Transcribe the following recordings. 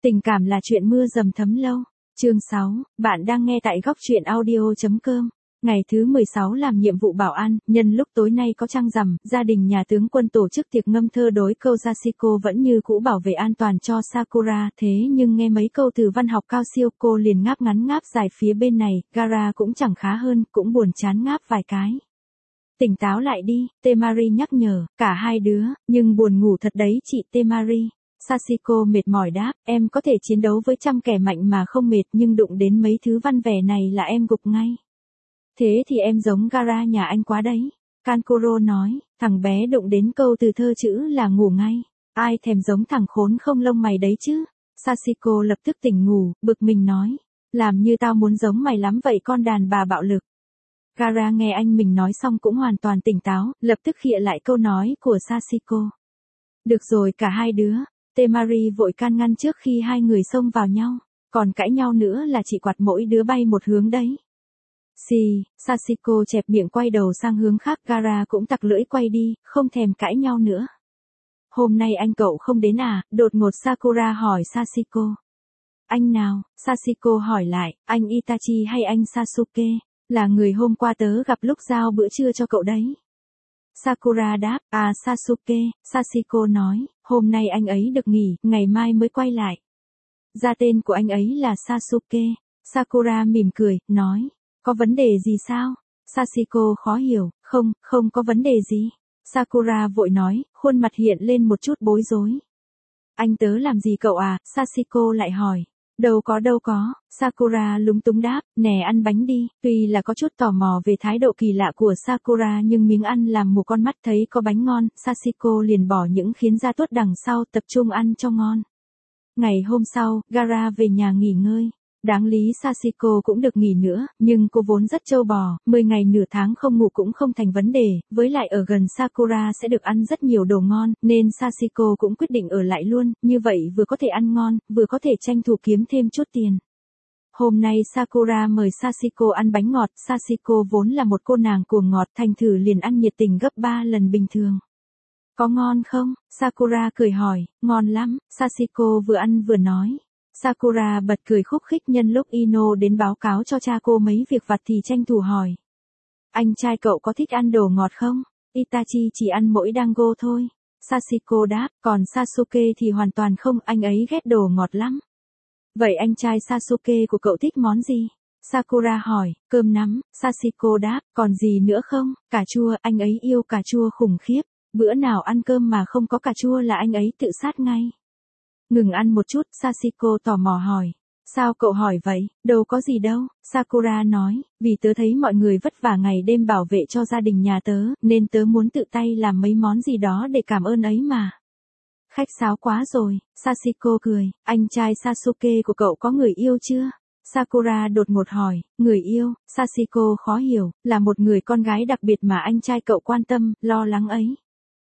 Tình cảm là chuyện mưa dầm thấm lâu. Chương 6, bạn đang nghe tại góc truyện audio.com. Ngày thứ 16 làm nhiệm vụ bảo an, nhân lúc tối nay có trăng rằm, gia đình nhà tướng quân tổ chức tiệc ngâm thơ đối câu Yashiko vẫn như cũ bảo vệ an toàn cho Sakura, thế nhưng nghe mấy câu từ văn học cao siêu cô liền ngáp ngắn ngáp dài phía bên này, Gaara cũng chẳng khá hơn, cũng buồn chán ngáp vài cái. Tỉnh táo lại đi, Temari nhắc nhở, cả hai đứa, nhưng buồn ngủ thật đấy chị Temari. Sachiko mệt mỏi đáp, em có thể chiến đấu với trăm kẻ mạnh mà không mệt nhưng đụng đến mấy thứ văn vẻ này là em gục ngay. Thế thì em giống Gaara nhà anh quá đấy. Kankuro nói, thằng bé đụng đến câu từ thơ chữ là ngủ ngay. Ai thèm giống thằng khốn không lông mày đấy chứ. Sachiko lập tức tỉnh ngủ, bực mình nói, làm như tao muốn giống mày lắm vậy con đàn bà bạo lực. Gaara nghe anh mình nói xong cũng hoàn toàn tỉnh táo, lập tức khịa lại câu nói của Sachiko. Được rồi cả hai đứa. Temari vội can ngăn trước khi hai người xông vào nhau, còn cãi nhau nữa là chị quạt mỗi đứa bay một hướng đấy. Sachiko chẹp miệng quay đầu sang hướng khác, Gaara cũng tặc lưỡi quay đi, không thèm cãi nhau nữa. Hôm nay anh cậu không đến à, đột ngột Sakura hỏi Sachiko. Anh nào, Sachiko hỏi lại, anh Itachi hay anh Sasuke, là người hôm qua tớ gặp lúc giao bữa trưa cho cậu đấy. Sakura đáp, à Sasuke, Sachiko nói, hôm nay anh ấy được nghỉ, ngày mai mới quay lại. Ra tên của anh ấy là Sasuke. Sakura mỉm cười, nói, có vấn đề gì sao? Sachiko khó hiểu, không có vấn đề gì. Sakura vội nói, khuôn mặt hiện lên một chút bối rối. Anh tớ làm gì cậu à? Sachiko lại hỏi. Đâu có, Sakura lúng túng đáp, nè ăn bánh đi, tuy là có chút tò mò về thái độ kỳ lạ của Sakura nhưng miếng ăn làm mù con mắt, thấy có bánh ngon, Sachiko liền bỏ những khiến ra tuốt đằng sau tập trung ăn cho ngon. Ngày hôm sau, Gaara về nhà nghỉ ngơi. Đáng lý Sachiko cũng được nghỉ nữa, nhưng cô vốn rất trâu bò, 10 ngày nửa tháng không ngủ cũng không thành vấn đề, với lại ở gần Sakura sẽ được ăn rất nhiều đồ ngon, nên Sachiko cũng quyết định ở lại luôn, như vậy vừa có thể ăn ngon, vừa có thể tranh thủ kiếm thêm chút tiền. Hôm nay Sakura mời Sachiko ăn bánh ngọt, Sachiko vốn là một cô nàng cuồng ngọt, thành thử liền ăn nhiệt tình gấp 3 lần bình thường. Có ngon không? Sakura cười hỏi, ngon lắm, Sachiko vừa ăn vừa nói. Sakura bật cười khúc khích nhân lúc Ino đến báo cáo cho cha cô mấy việc vặt thì tranh thủ hỏi. Anh trai cậu có thích ăn đồ ngọt không? Itachi chỉ ăn mỗi dango thôi. Sachiko đáp, còn Sasuke thì hoàn toàn không, anh ấy ghét đồ ngọt lắm. Vậy anh trai Sasuke của cậu thích món gì? Sakura hỏi, cơm nắm, Sachiko đáp, còn gì nữa không? Cà chua, anh ấy yêu cà chua khủng khiếp. Bữa nào ăn cơm mà không có cà chua là anh ấy tự sát ngay. Ngừng ăn một chút, Sachiko tò mò hỏi. Sao cậu hỏi vậy? Đâu có gì đâu, Sakura nói, vì tớ thấy mọi người vất vả ngày đêm bảo vệ cho gia đình nhà tớ, nên tớ muốn tự tay làm mấy món gì đó để cảm ơn ấy mà. Khách sáo quá rồi, Sachiko cười, anh trai Sasuke của cậu có người yêu chưa? Sakura đột ngột hỏi, người yêu, Sachiko khó hiểu, là một người con gái đặc biệt mà anh trai cậu quan tâm, lo lắng ấy.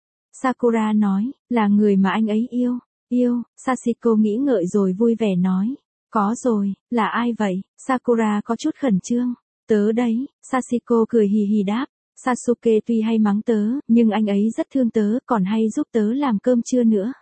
Sakura nói, là người mà anh ấy yêu. Yêu, Sachiko nghĩ ngợi rồi vui vẻ nói. Có rồi, là ai vậy? Sakura có chút khẩn trương. Tớ đấy, Sachiko cười hì hì đáp. Sasuke tuy hay mắng tớ, nhưng anh ấy rất thương tớ, còn hay giúp tớ làm cơm trưa nữa.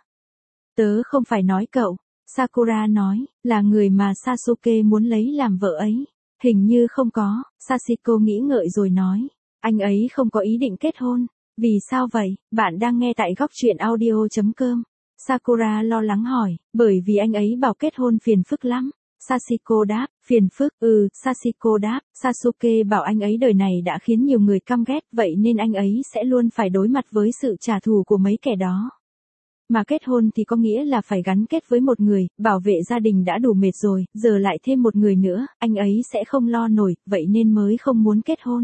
Tớ không phải nói cậu. Sakura nói, là người mà Sasuke muốn lấy làm vợ ấy. Hình như không có, Sachiko nghĩ ngợi rồi nói. Anh ấy không có ý định kết hôn. Vì sao vậy? Bạn đang nghe tại góc truyện audio.com. Sakura lo lắng hỏi, bởi vì anh ấy bảo kết hôn phiền phức lắm. Sachiko đáp, phiền phức, Sachiko đáp, Sasuke bảo anh ấy đời này đã khiến nhiều người căm ghét, vậy nên anh ấy sẽ luôn phải đối mặt với sự trả thù của mấy kẻ đó. Mà kết hôn thì có nghĩa là phải gắn kết với một người, bảo vệ gia đình đã đủ mệt rồi, giờ lại thêm một người nữa, anh ấy sẽ không lo nổi, vậy nên mới không muốn kết hôn.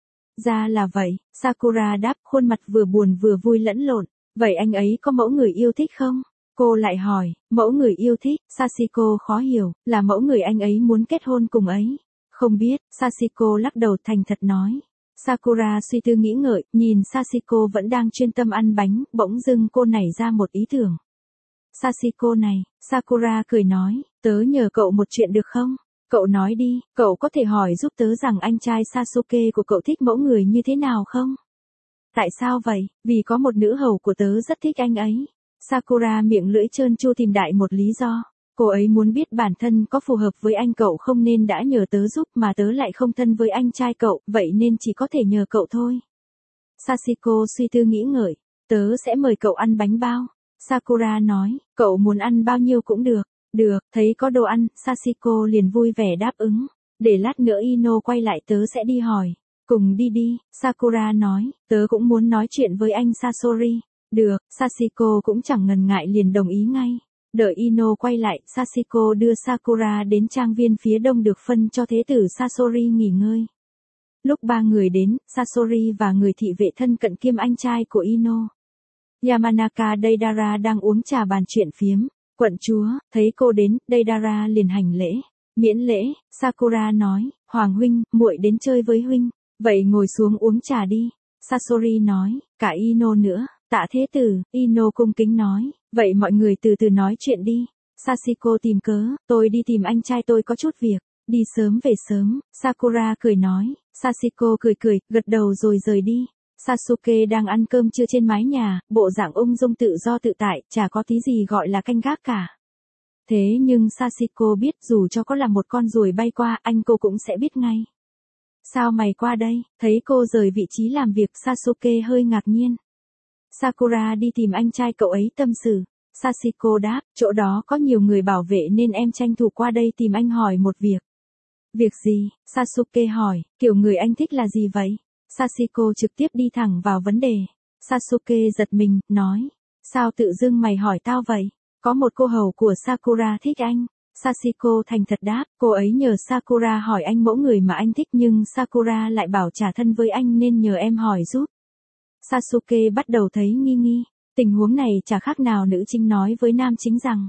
Ra là vậy, Sakura đáp, khuôn mặt vừa buồn vừa vui lẫn lộn. Vậy anh ấy có mẫu người yêu thích không? Cô lại hỏi, mẫu người yêu thích, Sachiko khó hiểu, là mẫu người anh ấy muốn kết hôn cùng ấy. Không biết, Sachiko lắc đầu thành thật nói. Sakura suy tư nghĩ ngợi, nhìn Sachiko vẫn đang chuyên tâm ăn bánh, bỗng dưng cô nảy ra một ý tưởng. Sachiko này, Sakura cười nói, tớ nhờ cậu một chuyện được không? Cậu nói đi, cậu có thể hỏi giúp tớ rằng anh trai Sasuke của cậu thích mẫu người như thế nào không? Tại sao vậy? Vì có một nữ hầu của tớ rất thích anh ấy. Sakura miệng lưỡi trơn tru tìm đại một lý do. Cô ấy muốn biết bản thân có phù hợp với anh cậu không nên đã nhờ tớ giúp mà tớ lại không thân với anh trai cậu, vậy nên chỉ có thể nhờ cậu thôi. Sachiko suy tư nghĩ ngợi. Tớ sẽ mời cậu ăn bánh bao. Sakura nói, cậu muốn ăn bao nhiêu cũng được. Được, thấy có đồ ăn, Sachiko liền vui vẻ đáp ứng. Để lát nữa Ino quay lại tớ sẽ đi hỏi. Cùng đi đi, Sakura nói, tớ cũng muốn nói chuyện với anh Sasori. Được, Sachiko cũng chẳng ngần ngại liền đồng ý ngay. Đợi Ino quay lại, Sachiko đưa Sakura đến trang viên phía đông được phân cho thế tử Sasori nghỉ ngơi. Lúc ba người đến, Sasori và người thị vệ thân cận kiêm anh trai của Ino. Yamanaka Deidara đang uống trà bàn chuyện phiếm. Quận chúa, thấy cô đến, Deidara liền hành lễ. Miễn lễ, Sakura nói, Hoàng huynh, muội đến chơi với huynh. Vậy ngồi xuống uống trà đi. Sasori nói, cả Ino nữa. Tạ thế tử, Ino cung kính nói, vậy mọi người từ từ nói chuyện đi. Sachiko tìm cớ, tôi đi tìm anh trai tôi có chút việc. Đi sớm về sớm, Sakura cười nói. Sachiko cười, gật đầu rồi rời đi. Sasuke đang ăn cơm trưa trên mái nhà, bộ dạng ung dung tự do tự tại, chả có tí gì gọi là canh gác cả. Thế nhưng Sachiko biết dù cho có là một con ruồi bay qua, anh cô cũng sẽ biết ngay. Sao mày qua đây? Thấy cô rời vị trí làm việc, Sasuke hơi ngạc nhiên. Sakura đi tìm anh trai cậu ấy tâm sự. Sachiko đáp, chỗ đó có nhiều người bảo vệ nên em tranh thủ qua đây tìm anh hỏi một việc. Việc gì? Sasuke hỏi, kiểu người anh thích là gì vậy? Sachiko trực tiếp đi thẳng vào vấn đề. Sasuke giật mình, nói, sao tự dưng mày hỏi tao vậy? Có một cô hầu của Sakura thích anh. Sachiko thành thật đáp, cô ấy nhờ Sakura hỏi anh mẫu người mà anh thích nhưng Sakura lại bảo trả thân với anh nên nhờ em hỏi giúp. Sasuke bắt đầu thấy nghi nghi. Tình huống này chả khác nào nữ chính nói với nam chính rằng.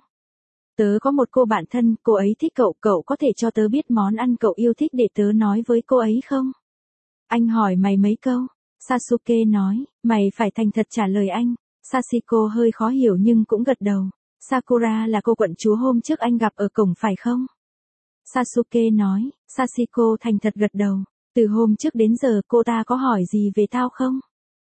Tớ có một cô bạn thân, cô ấy thích cậu, cậu có thể cho tớ biết món ăn cậu yêu thích để tớ nói với cô ấy không? Anh hỏi mày mấy câu. Sasuke nói, mày phải thành thật trả lời anh. Sachiko hơi khó hiểu nhưng cũng gật đầu. Sakura là cô quận chúa hôm trước anh gặp ở cổng phải không? Sasuke nói, Sachiko thành thật gật đầu. Từ hôm trước đến giờ cô ta có hỏi gì về tao không?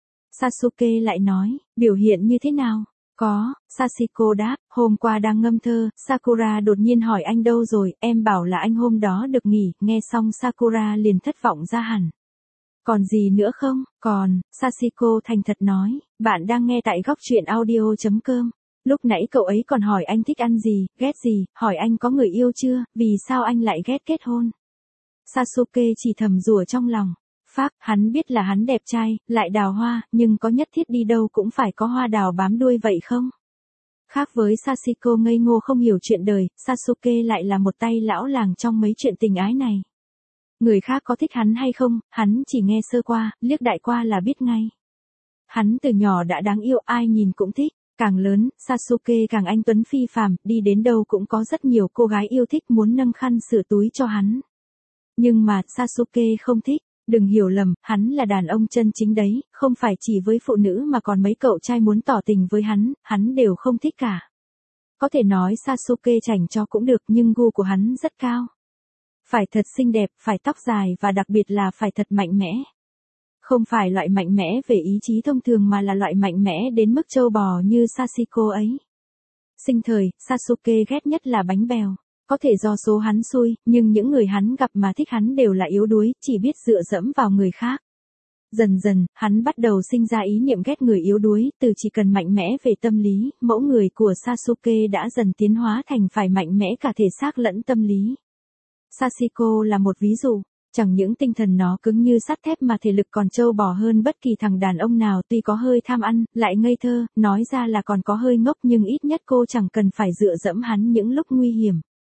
Sasuke lại nói, biểu hiện như thế nào? Có, Sachiko đáp, hôm qua đang ngâm thơ, Sakura đột nhiên hỏi anh đâu rồi, em bảo là anh hôm đó được nghỉ, nghe xong Sakura liền thất vọng ra hẳn. Còn gì nữa không? Còn, Sachiko thành thật nói, bạn đang nghe tại góc truyện audio.com. Lúc nãy cậu ấy còn hỏi anh thích ăn gì, ghét gì, hỏi anh có người yêu chưa, vì sao anh lại ghét kết hôn. Sasuke chỉ thầm rủa trong lòng. Phác, hắn biết là hắn đẹp trai, lại đào hoa, nhưng có nhất thiết đi đâu cũng phải có hoa đào bám đuôi vậy không? Khác với Sachiko ngây ngô không hiểu chuyện đời, Sasuke lại là một tay lão làng trong mấy chuyện tình ái này. Người khác có thích hắn hay không, hắn chỉ nghe sơ qua, liếc đại qua là biết ngay. Hắn từ nhỏ đã đáng yêu, ai nhìn cũng thích. Càng lớn, Sasuke càng anh tuấn phi phàm, đi đến đâu cũng có rất nhiều cô gái yêu thích muốn nâng khăn sửa túi cho hắn. Nhưng mà, Sasuke không thích. Đừng hiểu lầm, hắn là đàn ông chân chính đấy, không phải chỉ với phụ nữ mà còn mấy cậu trai muốn tỏ tình với hắn đều không thích cả. Có thể nói Sasuke chảnh cho cũng được nhưng gu của hắn rất cao. Phải thật xinh đẹp, phải tóc dài và đặc biệt là phải thật mạnh mẽ. Không phải loại mạnh mẽ về ý chí thông thường mà là loại mạnh mẽ đến mức trâu bò như Sachiko ấy. Sinh thời, Sasuke ghét nhất là bánh bèo. Có thể do số hắn xui, nhưng những người hắn gặp mà thích hắn đều là yếu đuối, chỉ biết dựa dẫm vào người khác. Dần dần, hắn bắt đầu sinh ra ý niệm ghét người yếu đuối, từ chỉ cần mạnh mẽ về tâm lý, mẫu người của Sasuke đã dần tiến hóa thành phải mạnh mẽ cả thể xác lẫn tâm lý. Sachiko là một ví dụ, chẳng những tinh thần nó cứng như sắt thép mà thể lực còn trâu bò hơn bất kỳ thằng đàn ông nào, tuy có hơi tham ăn, lại ngây thơ, nói ra là còn có hơi ngốc nhưng ít nhất cô chẳng cần phải dựa dẫm hắn những lúc nguy hiểm.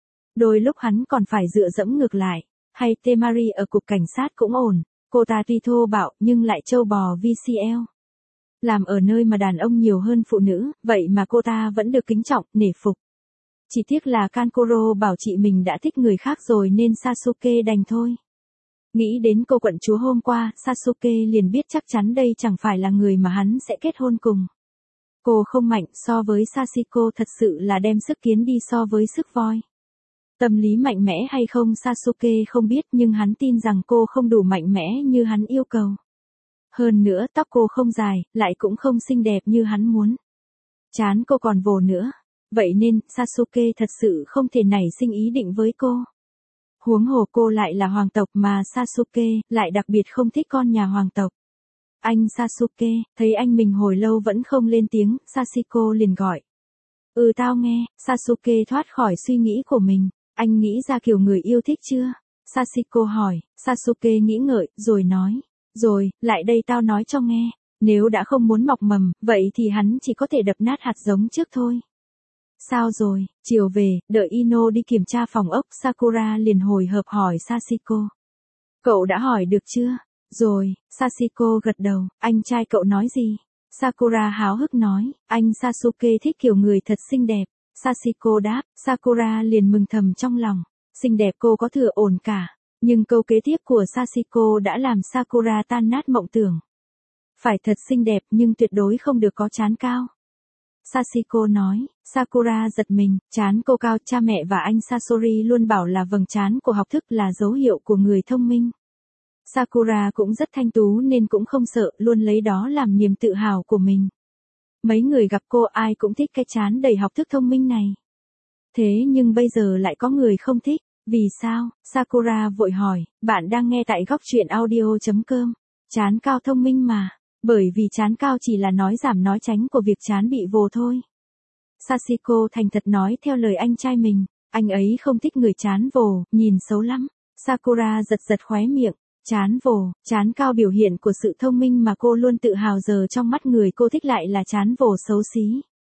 Đôi lúc hắn còn phải dựa dẫm ngược lại, hay Temari ở cục cảnh sát cũng ổn, cô ta tuy thô bạo nhưng lại trâu bò VCL. Làm ở nơi mà đàn ông nhiều hơn phụ nữ, vậy mà cô ta vẫn được kính trọng, nể phục. Chỉ tiếc là Kankuro bảo chị mình đã thích người khác rồi nên Sasuke đành thôi. Nghĩ đến cô quận chúa hôm qua, Sasuke liền biết chắc chắn đây chẳng phải là người mà hắn sẽ kết hôn cùng. Cô không mạnh so với Sachiko thật sự là đem sức kiến đi so với sức voi. Tâm lý mạnh mẽ hay không Sasuke không biết nhưng hắn tin rằng cô không đủ mạnh mẽ như hắn yêu cầu. Hơn nữa tóc cô không dài, lại cũng không xinh đẹp như hắn muốn. Trán cô còn vồ nữa. vậy nên Sasuke thật sự không thể nảy sinh ý định với cô. Huống hồ cô lại là hoàng tộc mà Sasuke lại đặc biệt không thích con nhà hoàng tộc. Anh Sasuke, thấy anh mình hồi lâu vẫn không lên tiếng, Sachiko liền gọi. Tao nghe, Sasuke thoát khỏi suy nghĩ của mình, anh nghĩ ra kiểu người yêu thích chưa? Sachiko hỏi, Sasuke nghĩ ngợi, rồi nói. Rồi, lại đây tao nói cho nghe, nếu đã không muốn mọc mầm, vậy thì hắn chỉ có thể đập nát hạt giống trước thôi. Sao rồi, chiều về, đợi Ino đi kiểm tra phòng ốc, Sakura liền hồi hộp hỏi Sachiko. Cậu đã hỏi được chưa? Rồi, Sachiko gật đầu, anh trai cậu nói gì? Sakura háo hức nói, anh Sasuke thích kiểu người thật xinh đẹp. Sachiko đáp, Sakura liền mừng thầm trong lòng. Xinh đẹp cô có thừa ổn cả. Nhưng câu kế tiếp của Sachiko đã làm Sakura tan nát mộng tưởng. Phải thật xinh đẹp nhưng tuyệt đối không được có trán cao. Sachiko nói, Sakura giật mình, trán cô cao, cha mẹ và anh Sasori luôn bảo là vầng trán của học thức là dấu hiệu của người thông minh. Sakura cũng rất thanh tú nên cũng không sợ, luôn lấy đó làm niềm tự hào của mình. Mấy người gặp cô ai cũng thích cái trán đầy học thức thông minh này. Thế nhưng bây giờ lại có người không thích, vì sao? Sakura vội hỏi, bạn đang nghe tại góc truyện audio.com. Trán cao thông minh mà, bởi vì trán cao chỉ là nói giảm nói tránh của việc trán bị vồ thôi. Sachiko thành thật nói theo lời anh trai mình, anh ấy không thích người trán vồ, nhìn xấu lắm. Sakura giật giật khóe miệng. Trán vồ, trán cao biểu hiện của sự thông minh mà cô luôn tự hào, giờ trong mắt người cô thích lại là trán vồ xấu xí.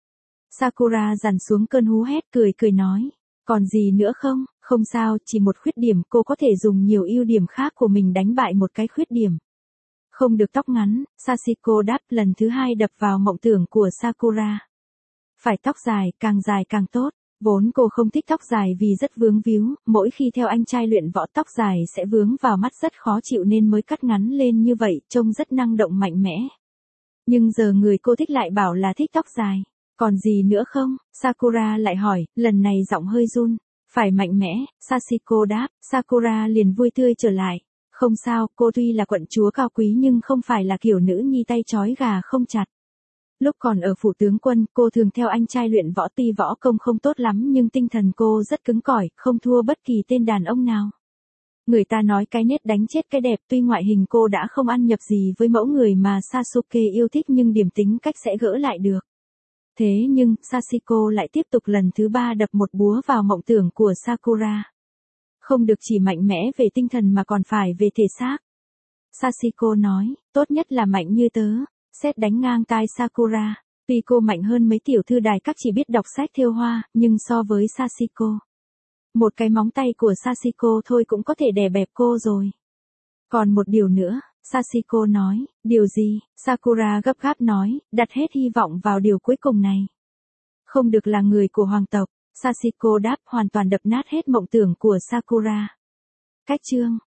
Sakura dằn xuống cơn hú hét, cười nói. Còn gì nữa không? Không sao, chỉ một khuyết điểm, cô có thể dùng nhiều ưu điểm khác của mình đánh bại một cái khuyết điểm. Không được tóc ngắn, Sachiko đáp, lần thứ hai đập vào mộng tưởng của Sakura. Phải tóc dài càng tốt. Vốn cô không thích tóc dài vì rất vướng víu, mỗi khi theo anh trai luyện võ tóc dài sẽ vướng vào mắt rất khó chịu nên mới cắt ngắn lên như vậy, trông rất năng động mạnh mẽ. Nhưng giờ người cô thích lại bảo là thích tóc dài. Còn gì nữa không? Sakura lại hỏi, lần này giọng hơi run. Phải mạnh mẽ, Sachiko đáp, Sakura liền vui tươi trở lại. Không sao, cô tuy là quận chúa cao quý nhưng không phải là kiểu nữ nhi tay trói gà không chặt. Lúc còn ở phủ tướng quân, cô thường theo anh trai luyện võ, tuy võ công không tốt lắm nhưng tinh thần cô rất cứng cỏi, không thua bất kỳ tên đàn ông nào. Người ta nói cái nết đánh chết cái đẹp, tuy ngoại hình cô đã không ăn nhập gì với mẫu người mà Sasuke yêu thích nhưng điểm tính cách sẽ gỡ lại được. Thế nhưng, Sachiko lại tiếp tục lần thứ 3 đập một búa vào mộng tưởng của Sakura. Không được chỉ mạnh mẽ về tinh thần mà còn phải về thể xác. Sachiko nói, tốt nhất là mạnh như tớ. Sét đánh ngang tai Sakura. Tuy cô mạnh hơn mấy tiểu thư đài các chỉ biết đọc sách thêu hoa, nhưng so với Sachiko, một cái móng tay của Sachiko thôi cũng có thể đè bẹp cô rồi. Còn một điều nữa, Sachiko nói, điều gì? Sakura gấp gáp nói, đặt hết hy vọng vào điều cuối cùng này. Không được là người của hoàng tộc. Sachiko đáp, hoàn toàn đập nát hết mộng tưởng của Sakura. Cách chương